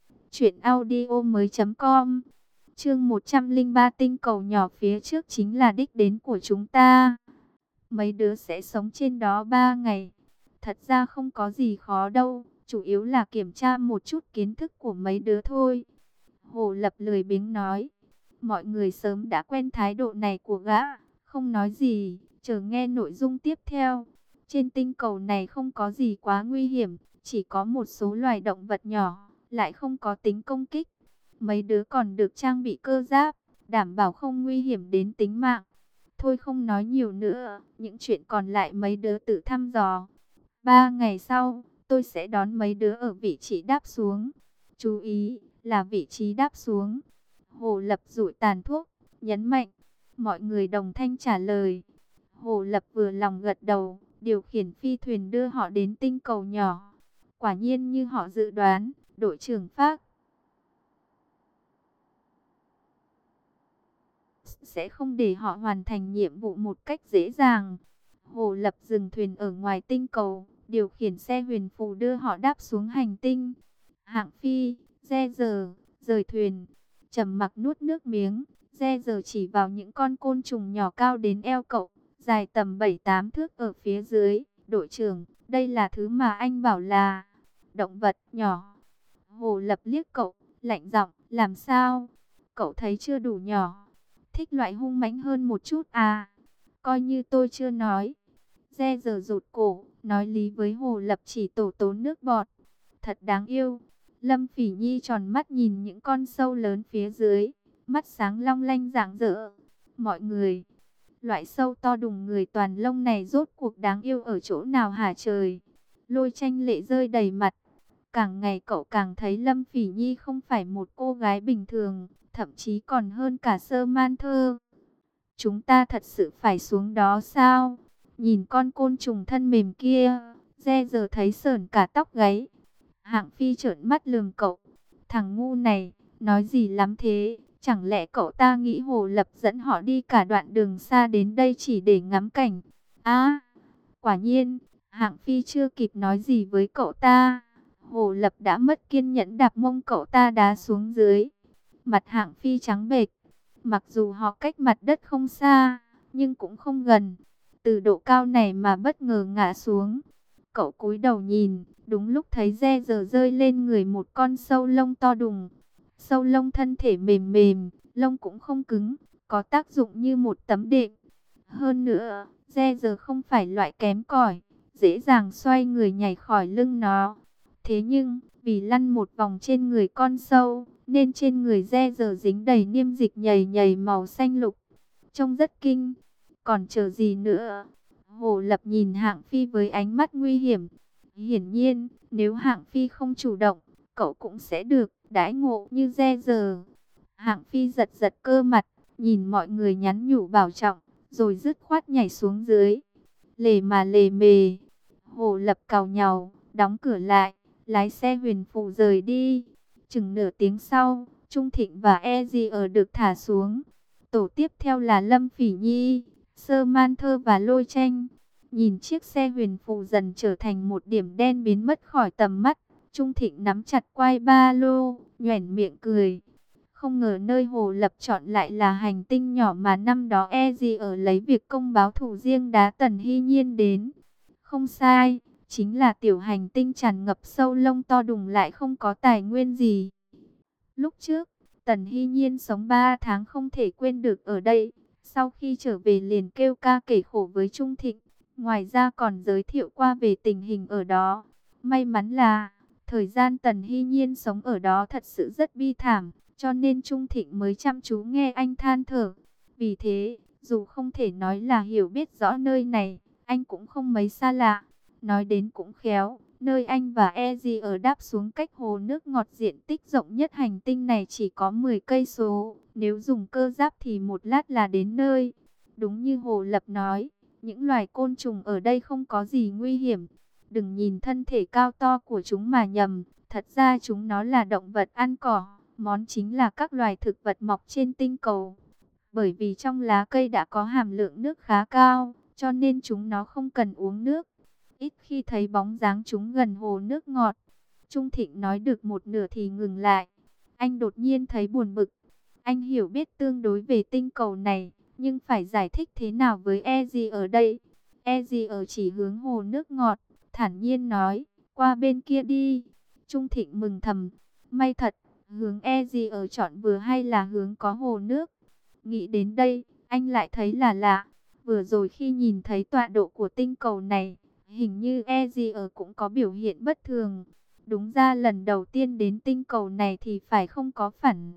truyệnaudiomoi.com. Chương 103 tinh cầu nhỏ phía trước chính là đích đến của chúng ta. Mấy đứa sẽ sống trên đó 3 ngày. Thật ra không có gì khó đâu, chủ yếu là kiểm tra một chút kiến thức của mấy đứa thôi. Hồ Lập lười biếng nói. Mọi người sớm đã quen thái độ này của gã, không nói gì, chờ nghe nội dung tiếp theo. Trên tinh cầu này không có gì quá nguy hiểm, chỉ có một số loài động vật nhỏ, lại không có tính công kích. Mấy đứa còn được trang bị cơ giáp, đảm bảo không nguy hiểm đến tính mạng. Thôi không nói nhiều nữa, những chuyện còn lại mấy đứa tự thăm dò. 3 ngày sau, tôi sẽ đón mấy đứa ở vị trí đáp xuống. Chú ý, là vị trí đáp xuống. Hồ Lập rụi tàn thuốc, nhấn mạnh. Mọi người đồng thanh trả lời. Hồ Lập vừa lòng gật đầu, điều khiển phi thuyền đưa họ đến tinh cầu nhỏ. Quả nhiên như họ dự đoán, đội trưởng Phác sẽ không để họ hoàn thành nhiệm vụ một cách dễ dàng. Hồ Lập dừng thuyền ở ngoài tinh cầu, điều khiển xe huyền phù đưa họ đáp xuống hành tinh. Hạng Phi, Ze rời thuyền, trầm mặc nuốt nước miếng. Ze chỉ vào những con côn trùng nhỏ cao đến eo cậu, dài tầm 7-8 thước ở phía dưới. Đội trưởng, đây là thứ mà anh bảo là động vật nhỏ. Hồ Lập liếc cậu, lạnh giọng, làm sao? Cậu thấy chưa đủ nhỏ? Thích loại hung mãnh hơn một chút à? Coi như tôi chưa nói. Ze rụt cổ, nói lý với Hồ Lập chỉ tổ tốn nước bọt. Thật đáng yêu. Lâm Phỉ Nhi tròn mắt nhìn những con sâu lớn phía dưới, mắt sáng long lanh rạng rỡ. Mọi người, loại sâu to đùng người toàn lông này rốt cuộc đáng yêu ở chỗ nào hả trời? Lôi Tranh lệ rơi đầy mặt. Càng ngày cậu càng thấy Lâm Phỉ Nhi không phải một cô gái bình thường, thậm chí còn hơn cả Sơ Man Thơ. Chúng ta thật sự phải xuống đó sao? Nhìn con côn trùng thân mềm kia, Ze thấy sởn cả tóc gáy. Hạng Phi trợn mắt lườm cậu. Thằng ngu này, nói gì lắm thế? Chẳng lẽ cậu ta nghĩ Hồ Lập dẫn họ đi cả đoạn đường xa đến đây chỉ để ngắm cảnh? À, quả nhiên, Hạng Phi chưa kịp nói gì với cậu ta. Hồ Lập đã mất kiên nhẫn đạp mông cậu ta đá xuống dưới. Mặt Hạng Phi trắng bệch. Mặc dù họ cách mặt đất không xa, nhưng cũng không gần. Từ độ cao này mà bất ngờ ngã xuống, Cậu cúi đầu nhìn, đúng lúc thấy re giờ rơi lên người một con sâu lông to đùng. Sâu lông thân thể mềm mềm, lông cũng không cứng, có tác dụng như một tấm đệm. Hơn nữa, re giờ không phải loại kém cỏi, dễ dàng xoay người nhảy khỏi lưng nó. Thế nhưng, vì lăn một vòng trên người con sâu, nên trên người re giờ dính đầy niêm dịch nhầy nhầy màu xanh lục. Trông rất kinh. Còn chờ gì nữa? Hồ Lập nhìn Hạng Phi với ánh mắt nguy hiểm. Hiển nhiên, nếu Hạng Phi không chủ động, cậu cũng sẽ được đãi ngộ như re giờ. Hạng Phi giật giật cơ mặt, nhìn mọi người nhắn nhủ bảo trọng, rồi dứt khoát nhảy xuống dưới. Lề mà lề mề. Hồ Lập càu nhàu, đóng cửa lại, lái xe huyền phù rời đi. Chừng nửa tiếng sau, Trung Thịnh và E.G. được thả xuống. Tổ tiếp theo là Lâm Phỉ Nhi, Sơ Man Thơ và Lôi Tranh. Nhìn chiếc xe huyền phù dần trở thành một điểm đen biến mất khỏi tầm mắt, Trung Thịnh nắm chặt quai ba lô, nhoẻn miệng cười. Không ngờ nơi Hồ Lập chọn lại là hành tinh nhỏ mà năm đó E.G. lấy việc công báo thù riêng đá Tần Hy Nhiên đến. Không sai, chính là tiểu hành tinh tràn ngập sâu lông to đùng lại không có tài nguyên gì. Lúc trước, Tần Hy Nhiên sống 3 tháng không thể quên được ở đây. Sau khi trở về liền kêu ca kể khổ với Trung Thịnh. Ngoài ra còn giới thiệu qua về tình hình ở đó. May mắn là, thời gian Tần Hy Nhiên sống ở đó thật sự rất bi thảm. Cho nên Trung Thịnh mới chăm chú nghe anh than thở. Vì thế, dù không thể nói là hiểu biết rõ nơi này, anh cũng không mấy xa lạ. Nói đến cũng khéo. Nơi anh và E.G. ở đáp xuống cách hồ nước ngọt diện tích rộng nhất hành tinh này chỉ có 10 cây số. Nếu dùng cơ giáp thì một lát là đến nơi. Đúng như Hồ Lập nói, những loài côn trùng ở đây không có gì nguy hiểm. Đừng nhìn thân thể cao to của chúng mà nhầm. Thật ra chúng nó là động vật ăn cỏ. Món chính là các loài thực vật mọc trên tinh cầu. Bởi vì trong lá cây đã có hàm lượng nước khá cao, cho nên chúng nó không cần uống nước. Ít khi thấy bóng dáng chúng gần hồ nước ngọt. Trung Thịnh nói được một nửa thì ngừng lại. Anh đột nhiên thấy buồn bực. Anh hiểu biết tương đối về tinh cầu này, nhưng phải giải thích thế nào với E.G. ở đây? E.G. chỉ hướng hồ nước ngọt, thản nhiên nói, qua bên kia đi. Trung Thịnh mừng thầm, may thật, hướng E.G. chọn vừa hay là hướng có hồ nước. Nghĩ đến đây, anh lại thấy là lạ. Vừa rồi khi nhìn thấy tọa độ của tinh cầu này, hình như E.G. cũng có biểu hiện bất thường. Đúng ra lần đầu tiên đến tinh cầu này thì phải không có phản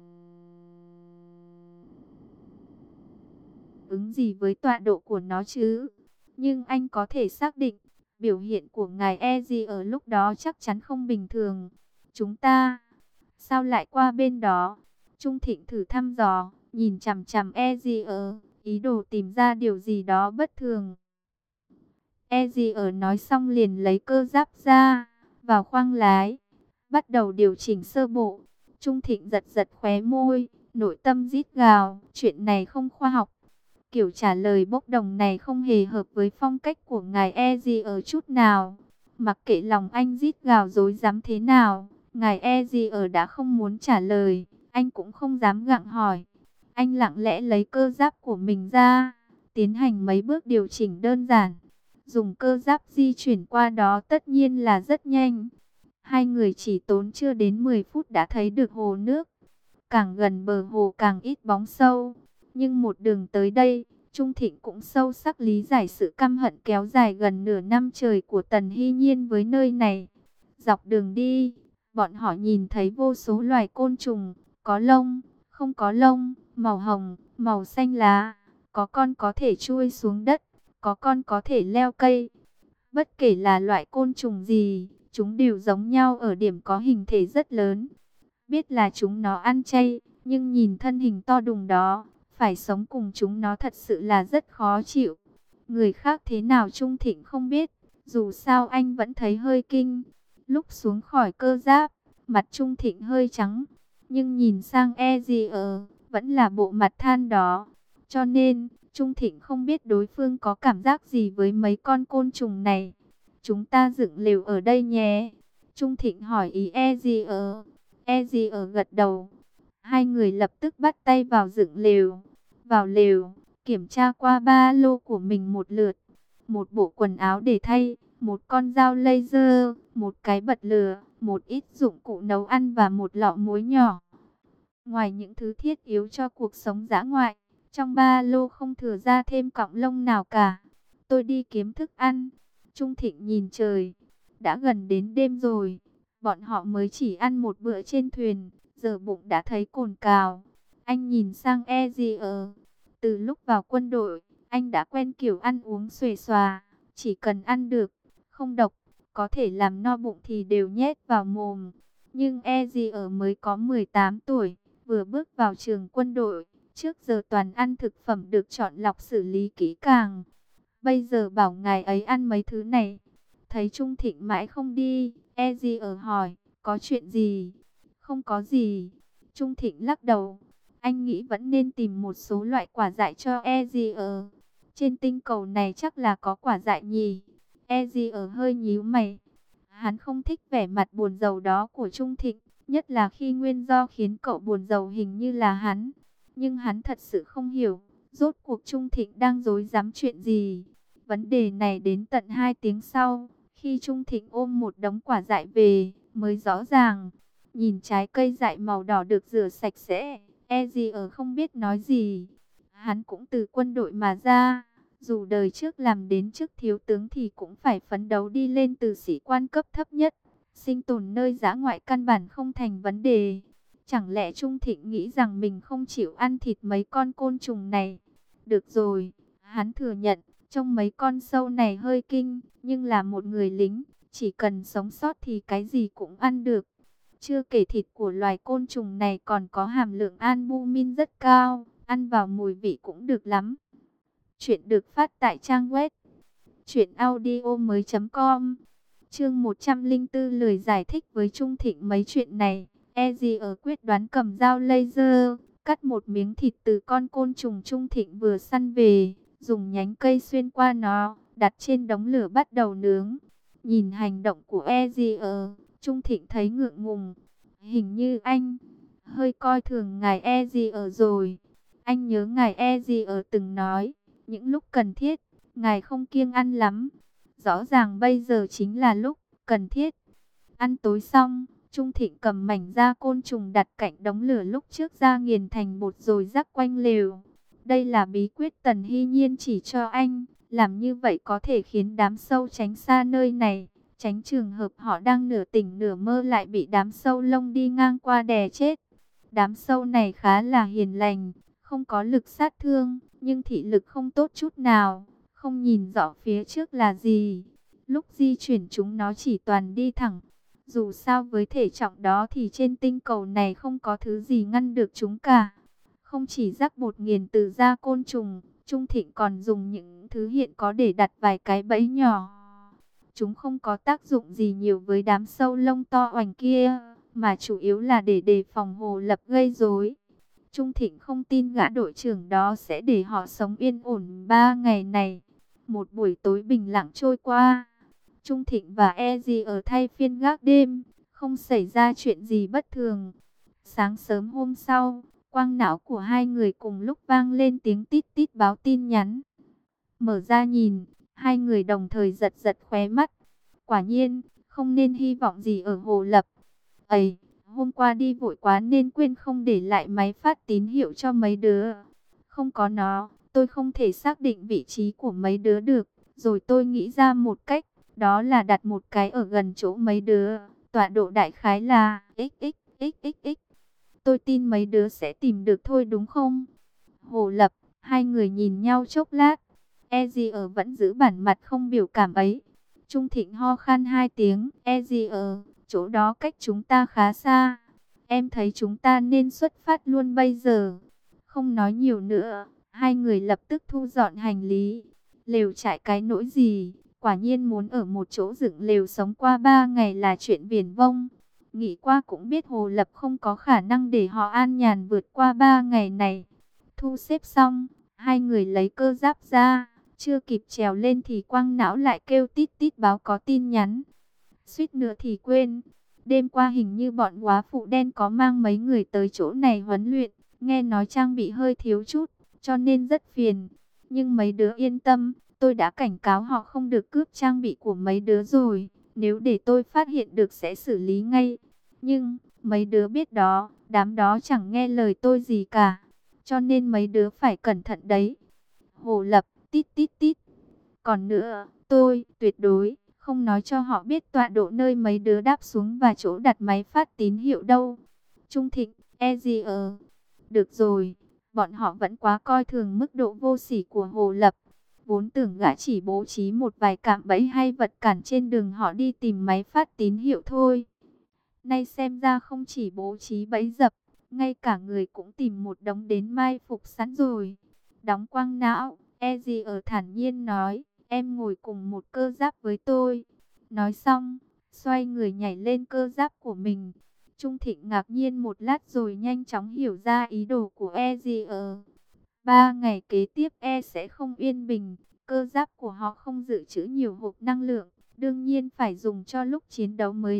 ứng gì với tọa độ của nó chứ. Nhưng anh có thể xác định, biểu hiện của ngài E.G. lúc đó chắc chắn không bình thường. Chúng ta, sao lại qua bên đó? Trung Thịnh thử thăm dò, nhìn chằm chằm E.G. ý đồ tìm ra điều gì đó bất thường. E.G. nói xong liền lấy cơ giáp ra, vào khoang lái, bắt đầu điều chỉnh sơ bộ. Trung Thịnh giật giật khóe môi, nội tâm rít gào, chuyện này không khoa học. Kiểu trả lời bốc đồng này không hề hợp với phong cách của ngài E.G. chút nào. Mặc kệ lòng anh rít gào rối rắm thế nào, ngài E.G. đã không muốn trả lời, anh cũng không dám gặng hỏi. Anh lặng lẽ lấy cơ giáp của mình ra, tiến hành mấy bước điều chỉnh đơn giản. Dùng cơ giáp di chuyển qua đó tất nhiên là rất nhanh. Hai người chỉ tốn chưa đến 10 phút đã thấy được hồ nước. Càng gần bờ hồ càng ít bóng sâu. Nhưng một đường tới đây, Trung Thịnh cũng sâu sắc lý giải sự căm hận kéo dài gần nửa năm trời của Tần Hy Nhiên với nơi này. Dọc đường đi, bọn họ nhìn thấy vô số loài côn trùng, có lông, không có lông, màu hồng, màu xanh lá. Có con có thể chui xuống đất, có con có thể leo cây. Bất kể là loại côn trùng gì, chúng đều giống nhau ở điểm có hình thể rất lớn. Biết là chúng nó ăn chay, nhưng nhìn thân hình to đùng đó, phải sống cùng chúng nó thật sự là rất khó chịu. Người khác thế nào Trung Thịnh không biết, dù sao anh vẫn thấy hơi kinh. Lúc xuống khỏi cơ giáp, mặt Trung Thịnh hơi trắng, nhưng nhìn sang E.G. vẫn là bộ mặt than đó. Cho nên, Trung Thịnh không biết đối phương có cảm giác gì với mấy con côn trùng này. Chúng ta dựng lều ở đây nhé. Trung Thịnh hỏi ý E.G. E.G. gật đầu. Hai người lập tức bắt tay vào dựng lều. Vào lều, kiểm tra qua ba lô của mình một lượt. Một bộ quần áo để thay, một con dao laser, một cái bật lửa, một ít dụng cụ nấu ăn và một lọ muối nhỏ. Ngoài những thứ thiết yếu cho cuộc sống dã ngoại, trong ba lô không thừa ra thêm cọng lông nào cả. Tôi đi kiếm thức ăn. Trung Thịnh nhìn trời, đã gần đến đêm rồi. Bọn họ mới chỉ ăn một bữa trên thuyền, giờ bụng đã thấy cồn cào. Anh nhìn sang Ezier. Từ lúc vào quân đội, anh đã quen kiểu ăn uống xuề xòa. Chỉ cần ăn được, không độc, có thể làm no bụng thì đều nhét vào mồm. Nhưng Ezier mới có 18 tuổi, vừa bước vào trường quân đội. Trước giờ toàn ăn thực phẩm được chọn lọc xử lý kỹ càng. Bây giờ bảo ngài ấy ăn mấy thứ này. Thấy Trung Thịnh mãi không đi, Ezier hỏi, có chuyện gì? Không có gì. Trung Thịnh lắc đầu. Anh nghĩ vẫn nên tìm một số loại quả dại cho Ezier. Trên tinh cầu này chắc là có quả dại nhỉ? Ezier hơi nhíu mày. Hắn không thích vẻ mặt buồn rầu đó của Trung Thịnh, nhất là khi nguyên do khiến cậu buồn rầu hình như là hắn. Nhưng hắn thật sự không hiểu, rốt cuộc Trung Thịnh đang rối rắm chuyện gì. Vấn đề này đến tận 2 tiếng sau, khi Trung Thịnh ôm một đống quả dại về, mới rõ ràng. Nhìn trái cây dại màu đỏ được rửa sạch sẽ, Ezier không biết nói gì. Hắn cũng từ quân đội mà ra, dù đời trước làm đến chức thiếu tướng thì cũng phải phấn đấu đi lên từ sĩ quan cấp thấp nhất. Sinh tồn nơi dã ngoại căn bản không thành vấn đề. Chẳng lẽ Trung Thịnh nghĩ rằng mình không chịu ăn thịt mấy con côn trùng này? Được rồi, hắn thừa nhận, trong mấy con sâu này hơi kinh, nhưng là một người lính, chỉ cần sống sót thì cái gì cũng ăn được. Chưa kể thịt của loài côn trùng này còn có hàm lượng albumin rất cao, ăn vào mùi vị cũng được lắm. Chuyện được phát tại trang web truyệnaudiomoi.com. Chương 104 lời giải thích với Trung Thịnh mấy chuyện này. Ezier quyết đoán cầm dao laser, cắt một miếng thịt từ con côn trùng Trung Thịnh vừa săn về, dùng nhánh cây xuyên qua nó, đặt trên đống lửa bắt đầu nướng. Nhìn hành động của Ezier, Trung Thịnh thấy ngượng ngùng. Hình như anh hơi coi thường ngài Ezier rồi. Anh nhớ ngài Ezier từng nói, những lúc cần thiết, ngài không kiêng ăn lắm. Rõ ràng bây giờ chính là lúc cần thiết. Ăn tối xong, Trung Thịnh cầm mảnh da côn trùng đặt cạnh đống lửa lúc trước ra nghiền thành bột rồi rắc quanh lều. Đây là bí quyết Tần Hy Nhiên chỉ cho anh. Làm như vậy có thể khiến đám sâu tránh xa nơi này. Tránh trường hợp họ đang nửa tỉnh nửa mơ lại bị đám sâu lông đi ngang qua đè chết. Đám sâu này khá là hiền lành, không có lực sát thương, nhưng thị lực không tốt chút nào. Không nhìn rõ phía trước là gì. Lúc di chuyển chúng nó chỉ toàn đi thẳng. Dù sao với thể trọng đó thì trên tinh cầu này không có thứ gì ngăn được chúng cả. Không chỉ rắc bột nghiền từ da côn trùng, Trung Thịnh còn dùng những thứ hiện có để đặt vài cái bẫy nhỏ. Chúng không có tác dụng gì nhiều với đám sâu lông to oành kia, mà chủ yếu là để đề phòng Hồ Lập gây rối. Trung Thịnh không tin gã đội trưởng đó sẽ để họ sống yên ổn 3 ngày này. Một buổi tối bình lặng trôi qua. Trung Thịnh và Ezier thay phiên gác đêm, không xảy ra chuyện gì bất thường. Sáng sớm hôm sau, quang não của hai người cùng lúc vang lên tiếng tít tít báo tin nhắn. Mở ra nhìn, hai người đồng thời giật giật khóe mắt. Quả nhiên, không nên hy vọng gì ở Hồ Lập. Ấy, hôm qua đi vội quá nên quên không để lại máy phát tín hiệu cho mấy đứa. Không có nó, tôi không thể xác định vị trí của mấy đứa được. Rồi tôi nghĩ ra một cách, đó là đặt một cái ở gần chỗ mấy đứa. Tọa độ đại khái là xxxxx. Tôi tin mấy đứa sẽ tìm được thôi đúng không? Hồ Lập, hai người nhìn nhau chốc lát. Ezier vẫn giữ bản mặt không biểu cảm ấy. Trung Thịnh ho khan 2 tiếng. Ezier, chỗ đó cách chúng ta khá xa. Em thấy chúng ta nên xuất phát luôn bây giờ. Không nói nhiều nữa, hai người lập tức thu dọn hành lý. Lều trại cái nỗi gì? Quả nhiên muốn ở một chỗ dựng lều sống qua 3 ngày là chuyện viển vông. Nghĩ qua cũng biết Hồ Lập không có khả năng để họ an nhàn vượt qua 3 ngày này. Thu xếp xong, hai người lấy cơ giáp ra. Chưa kịp trèo lên thì quang não lại kêu tít tít báo có tin nhắn. Suýt nữa thì quên. Đêm qua hình như bọn góa phụ đen có mang mấy người tới chỗ này huấn luyện. Nghe nói trang bị hơi thiếu chút, cho nên rất phiền. Nhưng mấy đứa yên tâm, Tôi đã cảnh cáo họ không được cướp trang bị của mấy đứa rồi. Nếu để tôi phát hiện được sẽ xử lý ngay. Nhưng, mấy đứa biết đó, đám đó chẳng nghe lời tôi gì cả. Cho nên mấy đứa phải cẩn thận đấy. Hồ Lập, tít tít tít. Còn nữa, tôi tuyệt đối không nói cho họ biết tọa độ nơi mấy đứa đáp xuống và chỗ đặt máy phát tín hiệu đâu. Trung Thịnh, được rồi, bọn họ vẫn quá coi thường mức độ vô sỉ của Hồ Lập. Vốn tưởng gã chỉ bố trí một vài cạm bẫy hay vật cản trên đường họ đi tìm máy phát tín hiệu thôi. Nay xem ra không chỉ bố trí bẫy dập, ngay cả người cũng tìm một đống đến mai phục sẵn rồi. Đóng quang não, thản nhiên nói, em ngồi cùng một cơ giáp với tôi. Nói xong, xoay người nhảy lên cơ giáp của mình. Trung Thịnh ngạc nhiên một lát rồi nhanh chóng hiểu ra ý đồ của Ezio. 3 ngày kế tiếp sẽ không yên bình, cơ giáp của họ không dự trữ nhiều hộp năng lượng. Đương nhiên phải dùng cho lúc chiến đấu mới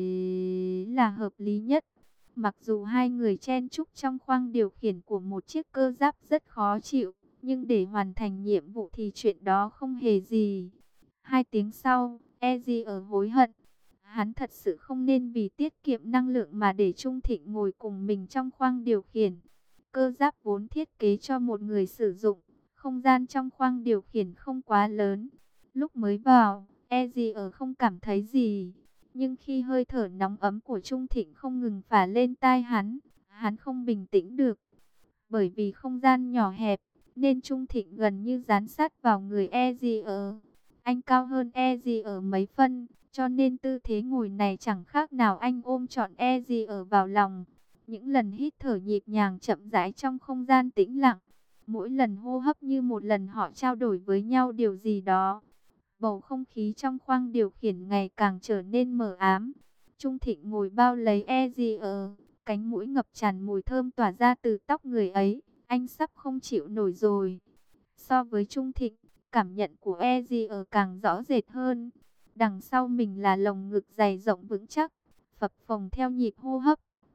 là hợp lý nhất. Mặc dù hai người chen chúc trong khoang điều khiển của một chiếc cơ giáp rất khó chịu, nhưng để hoàn thành nhiệm vụ thì chuyện đó không hề gì. 2 tiếng sau, Ezio hối hận. Hắn thật sự không nên vì tiết kiệm năng lượng mà để Trung Thịnh ngồi cùng mình trong khoang điều khiển. Cơ giáp vốn thiết kế cho một người sử dụng, không gian trong khoang điều khiển không quá lớn. Lúc mới vào, Ezio không cảm thấy gì. Nhưng khi hơi thở nóng ấm của Trung Thịnh không ngừng phả lên tai hắn không bình tĩnh được. Bởi vì không gian nhỏ hẹp, nên Trung Thịnh gần như dán sát vào người Ezio. Anh cao hơn Ezio mấy phân, cho nên tư thế ngồi này chẳng khác nào anh ôm trọn Ezio vào lòng. Những lần hít thở nhịp nhàng chậm rãi trong không gian tĩnh lặng. Mỗi lần hô hấp như một lần họ trao đổi với nhau điều gì đó. Bầu không khí trong khoang điều khiển ngày càng trở nên mờ ám. Trung Thịnh ngồi bao lấy Ezio, cánh mũi ngập tràn mùi thơm tỏa ra từ tóc người ấy. Anh sắp không chịu nổi rồi. So với Trung Thịnh, cảm nhận của Ezio càng rõ rệt hơn. Đằng sau mình là lồng ngực dày rộng vững chắc, phập phồng theo nhịp hô hấp.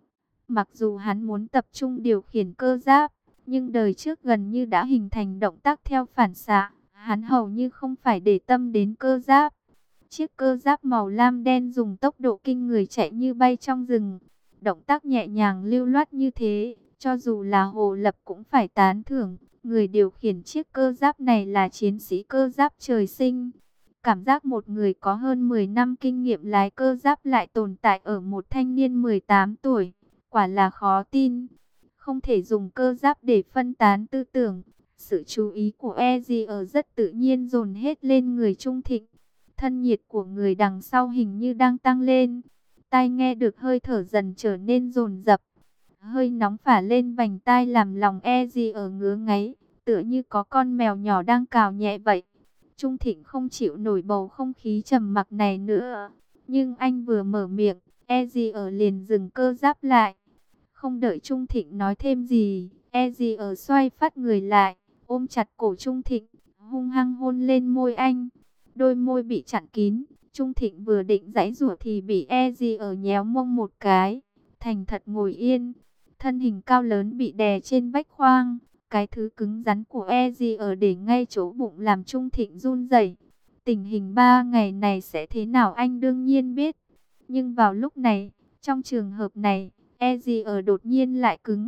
Mặc dù hắn muốn tập trung điều khiển cơ giáp, nhưng đời trước gần như đã hình thành động tác theo phản xạ. Hắn hầu như không phải để tâm đến cơ giáp. Chiếc cơ giáp màu lam đen dùng tốc độ kinh người chạy như bay trong rừng. Động tác nhẹ nhàng lưu loát như thế, cho dù là Hồ Lập cũng phải tán thưởng. Người điều khiển chiếc cơ giáp này là chiến sĩ cơ giáp trời sinh. Cảm giác một người có hơn 10 năm kinh nghiệm lái cơ giáp lại tồn tại ở một thanh niên 18 tuổi. Quả là khó tin. Không thể dùng cơ giáp để phân tán tư tưởng. Sự chú ý của Ezio rất tự nhiên dồn hết lên người Trung Thịnh. Thân nhiệt của người đằng sau hình như đang tăng lên. Tai nghe được hơi thở dần trở nên dồn dập. Hơi nóng phả lên vành tai làm lòng Ezio ngứa ngáy, tựa như có con mèo nhỏ đang cào nhẹ vậy. Trung Thịnh không chịu nổi bầu không khí trầm mặc này nữa. Nhưng anh vừa mở miệng, Ezio liền dừng cơ giáp lại. Không đợi Trung Thịnh nói thêm gì, Ezio xoay phát người lại, ôm chặt cổ Trung Thịnh, hung hăng hôn lên môi anh. Đôi môi bị chặn kín, Trung Thịnh vừa định giãy giụa thì bị Ezio nhéo mông một cái. Thành thật ngồi yên, thân hình cao lớn bị đè trên vách khoang. Cái thứ cứng rắn của Ezio để ngay chỗ bụng làm Trung Thịnh run rẩy. Tình hình 3 ngày này sẽ thế nào anh đương nhiên biết. Nhưng vào lúc này, trong trường hợp này, Ezio đột nhiên lại cứng.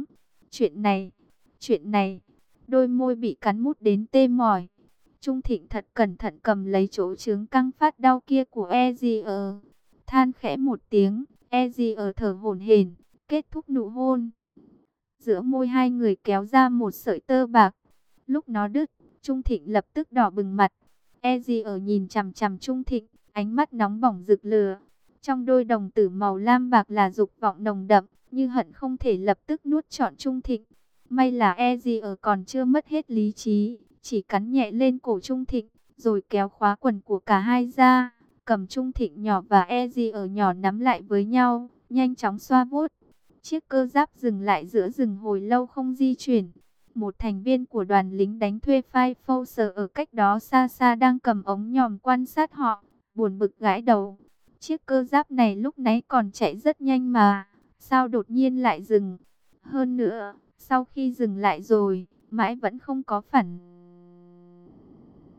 Chuyện này, đôi môi bị cắn mút đến tê mỏi. Trung Thịnh thật cẩn thận cầm lấy chỗ trướng căng phát đau kia của Ezio. Than khẽ một tiếng, Ezio thở hổn hển, kết thúc nụ hôn. Giữa môi hai người kéo ra một sợi tơ bạc. Lúc nó đứt, Trung Thịnh lập tức đỏ bừng mặt. Ezio nhìn chằm chằm Trung Thịnh, ánh mắt nóng bỏng rực lửa. Trong đôi đồng tử màu lam bạc là dục vọng nồng đậm, như hận không thể lập tức nuốt trọn Trung Thịnh. May là Ezio còn chưa mất hết lý trí, chỉ cắn nhẹ lên cổ Trung Thịnh, rồi kéo khóa quần của cả hai ra, cầm Trung Thịnh nhỏ và Ezio nhỏ nắm lại với nhau, nhanh chóng xoa vuốt. Chiếc cơ giáp dừng lại giữa rừng hồi lâu không di chuyển. Một thành viên của đoàn lính đánh thuê Five Force ở cách đó xa xa đang cầm ống nhòm quan sát họ, buồn bực gãi đầu. Chiếc cơ giáp này lúc nãy còn chạy rất nhanh mà, sao đột nhiên lại dừng? Hơn nữa, sau khi dừng lại rồi, mãi vẫn không có phản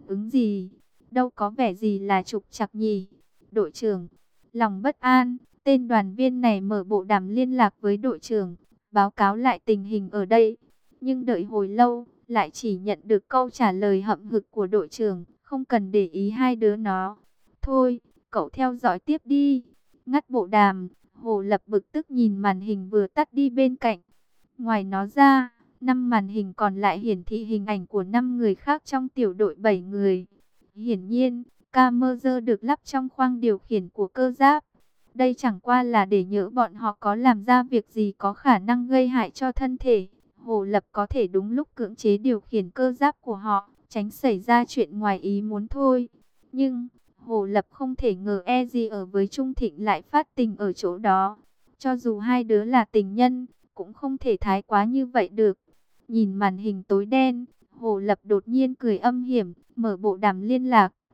ứng gì, đâu có vẻ gì là trục trặc nhỉ. Đội trưởng, lòng bất an, tên đoàn viên này mở bộ đàm liên lạc với đội trưởng, báo cáo lại tình hình ở đây. Nhưng đợi hồi lâu, lại chỉ nhận được câu trả lời hậm hực của đội trưởng, không cần để ý hai đứa nó. Thôi, cậu theo dõi tiếp đi. Ngắt bộ đàm, Hồ Lập bực tức nhìn màn hình vừa tắt đi bên cạnh. Ngoài nó ra, 5 màn hình còn lại hiển thị hình ảnh của 5 người khác trong tiểu đội 7 người. Hiển nhiên, camera được lắp trong khoang điều khiển của cơ giáp. Đây chẳng qua là để nhỡ bọn họ có làm ra việc gì có khả năng gây hại cho thân thể. Hồ Lập có thể đúng lúc cưỡng chế điều khiển cơ giáp của họ, tránh xảy ra chuyện ngoài ý muốn thôi. Nhưng, Hồ Lập không thể ngờ gì ở với Trung Thịnh lại phát tình ở chỗ đó. Cho dù hai đứa là tình nhân, cũng không thể thái quá như vậy được. Nhìn màn hình tối đen, Hồ Lập đột nhiên cười âm hiểm, mở bộ đàm liên lạc.